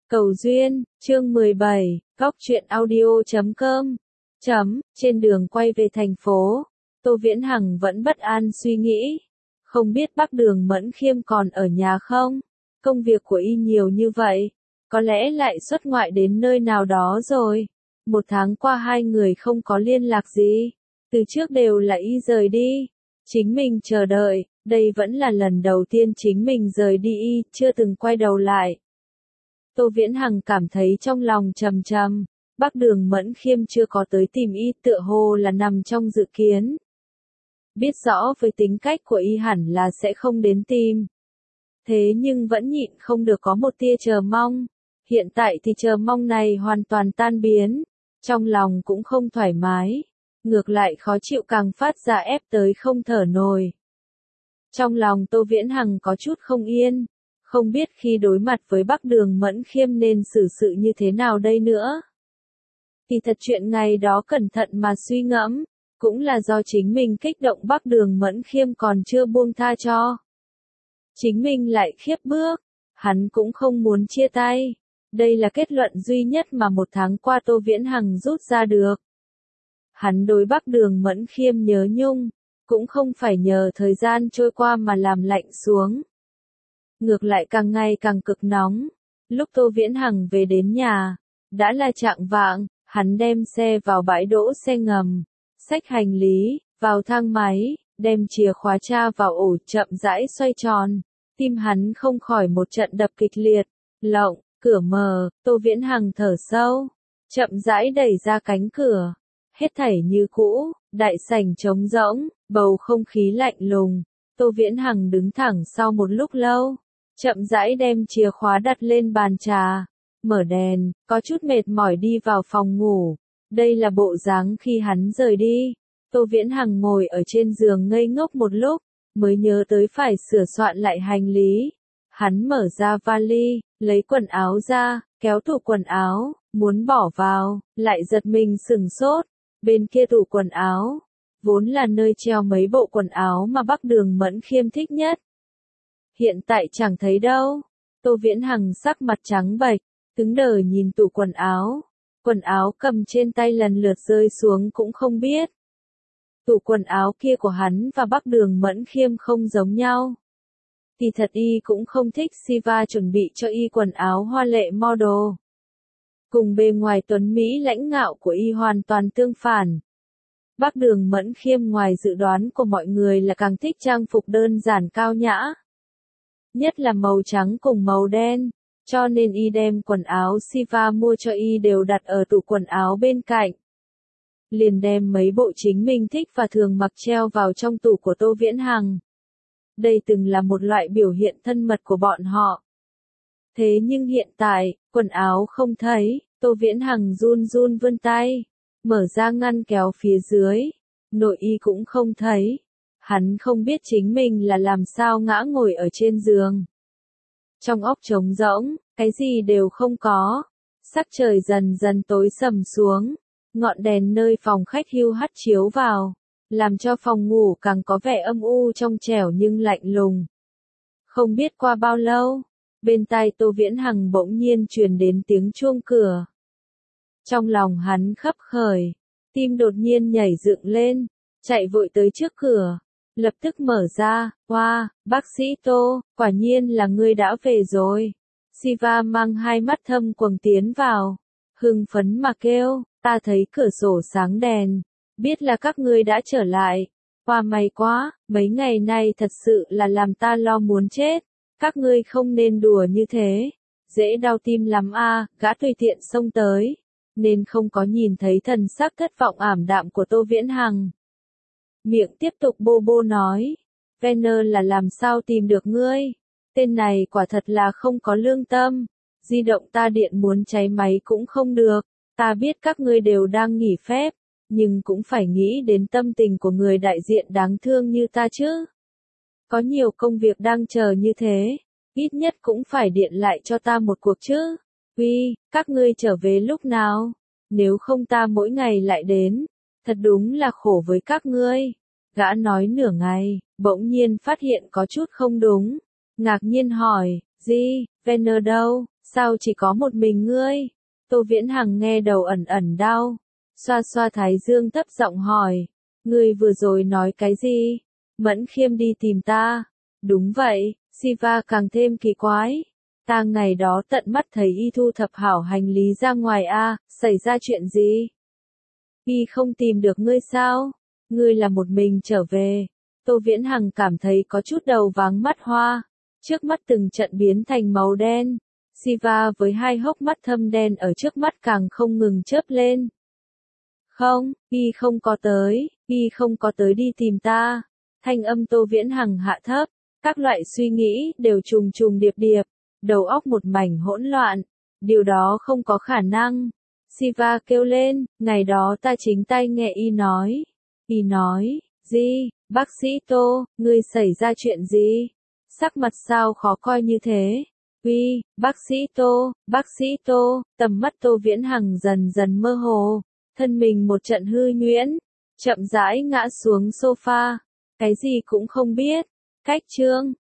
Cầu duyên, chương 17, góc truyện audio.com. Trên đường quay về thành phố, Tô Viễn Hằng vẫn bất an suy nghĩ. Không biết bác Đường Mẫn Khiêm còn ở nhà không? Công việc của y nhiều như vậy, có lẽ lại xuất ngoại đến nơi nào đó rồi. Một tháng qua hai người không có liên lạc gì. Từ trước đều là y rời đi. Chính mình chờ đợi, đây vẫn là lần đầu tiên chính mình rời đi y, chưa từng quay đầu lại. Tô Viễn Hằng cảm thấy trong lòng trầm trầm, bác Đường Mẫn Khiêm chưa có tới tìm y tựa hồ là nằm trong dự kiến. Biết rõ với tính cách của y hẳn là sẽ không đến tìm. Thế nhưng vẫn nhịn không được có một tia chờ mong. Hiện tại thì chờ mong này hoàn toàn tan biến. Trong lòng cũng không thoải mái. Ngược lại khó chịu càng phát ra ép tới không thở nổi. Trong lòng Tô Viễn Hằng có chút không yên. Không biết khi đối mặt với bác Đường Mẫn Khiêm nên xử sự như thế nào đây nữa. Thì thật chuyện ngày đó cẩn thận mà suy ngẫm, cũng là do chính mình kích động bác Đường Mẫn Khiêm còn chưa buông tha cho. Chính mình lại khiếp bước, hắn cũng không muốn chia tay. Đây là kết luận duy nhất mà một tháng qua Tô Viễn Hằng rút ra được. Hắn đối bác Đường Mẫn Khiêm nhớ nhung, cũng không phải nhờ thời gian trôi qua mà làm lạnh xuống. Ngược lại càng ngày càng cực nóng. Lúc Tô Viễn Hằng về đến nhà, đã là chạng vạng, hắn đem xe vào bãi đỗ xe ngầm, xách hành lý, vào thang máy, đem chìa khóa tra vào ổ chậm rãi xoay tròn. Tim hắn không khỏi một trận đập kịch liệt. Lộng, cửa mở, Tô Viễn Hằng thở sâu, chậm rãi đẩy ra cánh cửa. Hết thảy như cũ, đại sảnh trống rỗng, bầu không khí lạnh lùng. Tô Viễn Hằng đứng thẳng sau một lúc lâu, chậm rãi đem chìa khóa đặt lên bàn trà, mở đèn, có chút mệt mỏi đi vào phòng ngủ. Đây là bộ dáng khi hắn rời đi. Tô Viễn Hằng ngồi ở trên giường ngây ngốc một lúc, mới nhớ tới phải sửa soạn lại hành lý. Hắn mở ra vali, lấy quần áo ra, kéo tủ quần áo, muốn bỏ vào, lại giật mình sửng sốt. Bên kia tủ quần áo, vốn là nơi treo mấy bộ quần áo mà bác Đường Mẫn Khiêm thích nhất. Hiện tại chẳng thấy đâu. Tô Viễn Hằng sắc mặt trắng bệch, cứng đờ nhìn tủ quần áo. Quần áo cầm trên tay lần lượt rơi xuống cũng không biết. Tủ quần áo kia của hắn và bác Đường Mẫn Khiêm không giống nhau. Thì thật y cũng không thích Siva chuẩn bị cho y quần áo hoa lệ model. Cùng bề ngoài tuấn Mỹ lãnh ngạo của y hoàn toàn tương phản. Bác Đường Mẫn Khiêm ngoài dự đoán của mọi người là càng thích trang phục đơn giản cao nhã. Nhất là màu trắng cùng màu đen, cho nên y đem quần áo Siva mua cho y đều đặt ở tủ quần áo bên cạnh. Liền đem mấy bộ chính mình thích và thường mặc treo vào trong tủ của Tô Viễn Hằng. Đây từng là một loại biểu hiện thân mật của bọn họ. Thế nhưng hiện tại, quần áo không thấy, Tô Viễn Hằng run run vươn tay, mở ra ngăn kéo phía dưới, nội y cũng không thấy. Hắn không biết chính mình là làm sao ngã ngồi ở trên giường. Trong óc trống rỗng, cái gì đều không có. Sắc trời dần dần tối sầm xuống, ngọn đèn nơi phòng khách hiu hắt chiếu vào, làm cho phòng ngủ càng có vẻ âm u trong trẻo nhưng lạnh lùng. Không biết qua bao lâu, bên tai Tô Viễn Hằng bỗng nhiên truyền đến tiếng chuông cửa. Trong lòng hắn khấp khởi, tim đột nhiên nhảy dựng lên, chạy vội tới trước cửa, lập tức mở ra. Wow, bác sĩ Tô, quả nhiên là ngươi đã về rồi. Siva mang hai mắt thâm quầng tiến vào, hưng phấn mà kêu, ta thấy cửa sổ sáng đèn, biết là các ngươi đã trở lại. Wow, may quá, mấy ngày nay thật sự là làm ta lo muốn chết. Các ngươi không nên đùa như thế, dễ đau tim lắm a. Gã tùy tiện xông tới, nên không có nhìn thấy thần sắc thất vọng ảm đạm của Tô Viễn Hằng. Miệng tiếp tục bô bô nói, Venner là làm sao tìm được ngươi? Tên này quả thật là không có lương tâm. Di động ta điện muốn cháy máy cũng không được. Ta biết các ngươi đều đang nghỉ phép, nhưng cũng phải nghĩ đến tâm tình của người đại diện đáng thương như ta chứ. Có nhiều công việc đang chờ như thế, ít nhất cũng phải điện lại cho ta một cuộc chứ. Uy, các ngươi trở về lúc nào? Nếu không ta mỗi ngày lại đến, thật đúng là khổ với các ngươi. Gã nói nửa ngày, bỗng nhiên phát hiện có chút không đúng. Ngạc nhiên hỏi, gì, Venner đâu? Sao chỉ có một mình ngươi? Tô Viễn Hằng nghe đầu ẩn ẩn đau. Xoa xoa thái dương thấp giọng hỏi. Ngươi vừa rồi nói cái gì? Mẫn Khiêm đi tìm ta. Đúng vậy, Siva càng thêm kỳ quái. Ta ngày đó tận mắt thấy y thu thập hảo hành lý ra ngoài a, xảy ra chuyện gì? Y không tìm được ngươi sao? Ngươi là một mình trở về. Tô Viễn Hằng cảm thấy có chút đầu váng mắt hoa. Trước mắt từng trận biến thành màu đen. Siva với hai hốc mắt thâm đen ở trước mắt càng không ngừng chớp lên. Không, y không có tới đi tìm ta. Thanh âm Tô Viễn Hằng hạ thấp. Các loại suy nghĩ đều trùng trùng điệp điệp. Đầu óc một mảnh hỗn loạn. Điều đó không có khả năng. Siva kêu lên, ngày đó ta chính tay nghe y nói. Y nói, gì, bác sĩ Tô, ngươi xảy ra chuyện gì? Sắc mặt sao khó coi như thế? Uy, bác sĩ Tô, tầm mắt Tô Viễn Hằng dần dần mơ hồ, thân mình một trận hư nhuyễn, chậm rãi ngã xuống sofa, cái gì cũng không biết. Cách chương